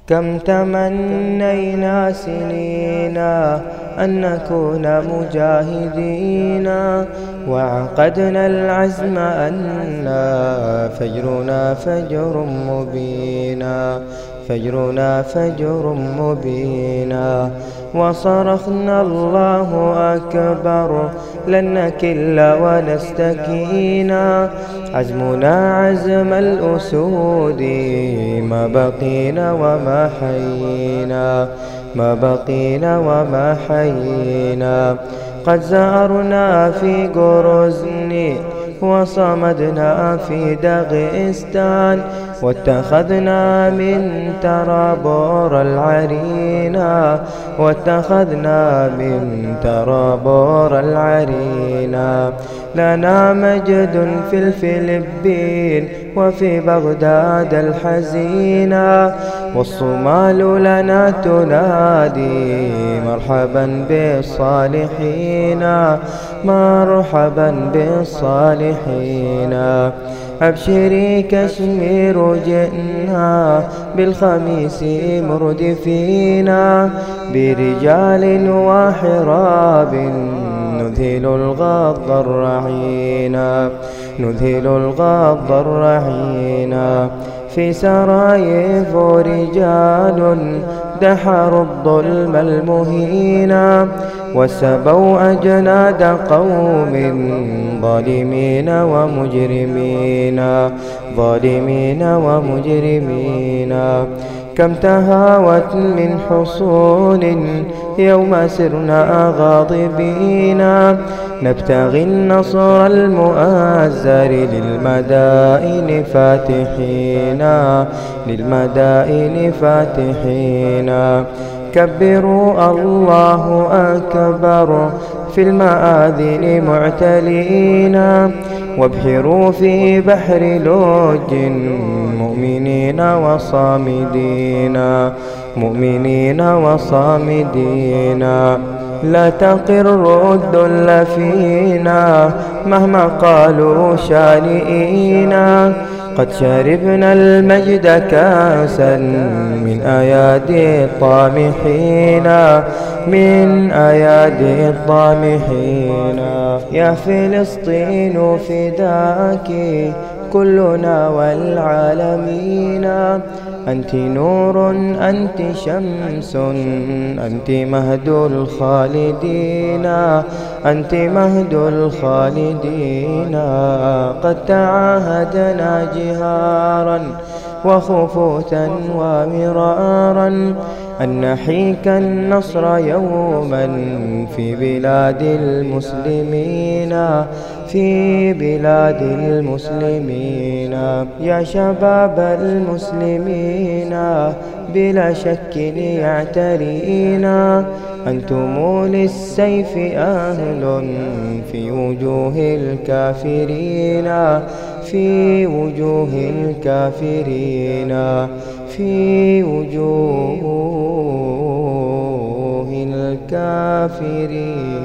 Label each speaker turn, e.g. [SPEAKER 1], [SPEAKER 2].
[SPEAKER 1] كم تمنينا سنينا أن نكون مجاهدين، وعقدنا العزم أن فجرنا فجر مبينا، فجرنا فجر مبينا. وصرخنا الله أكبر لن نكل ونستكينا، عزمنا عزم الأسود ما بقينا وما حيينا، ما بقينا وما حيينا. قد زارنا في غروزني وصمدنا في داغستان، واتخذنا من ترابور العرينا، واتخذنا من ترابور العرينا. لنا مجد في الفلبين وفي بغداد الحزينة، والصومال لنا تنادي مرحبا بالصالحين، مرحبا بالصالحين. أبشري كشمير جئنا بالخميس مردفينا، برجال وحراب نذهل الغض الرعينا، نذهل الغض الرعينا. في سرايف رجال دحروا الظلم المهينا، وسبوا أجناد قوم ظالمين ومجرمين، ظالمين ومجرمين. كم تهاوت من حصون يوم سرنا غاضبين، نبتغي النصر المؤزر للمدائن فاتحين، للمدائن فاتحين. كبروا الله أكبر في المآذن معتلين، وابحروا في بحر لوج مؤمنين وصامدين، مؤمنين وصامدين. لا تقر الذل فينا مهما قالوا شانئينا، قد شربنا المجد كاسا من أيادي الطامحين، من أيادي الطامحين. يا فلسطين فداك كلنا والعالمين، أنت نور أنت شمس أنت مهد الخالدين، أنت مهد الخالدين. قد تعاهدنا جهارا وخفوتا ومرارا أن نحيك النصر يوما في بلاد المسلمين، في بلاد المسلمين. يا شباب المسلمين بلا شك يعترينا، أنتم للسيف أهل في وجوه الكافرين، في وجوه الكافرين، في وجوه الكافرين.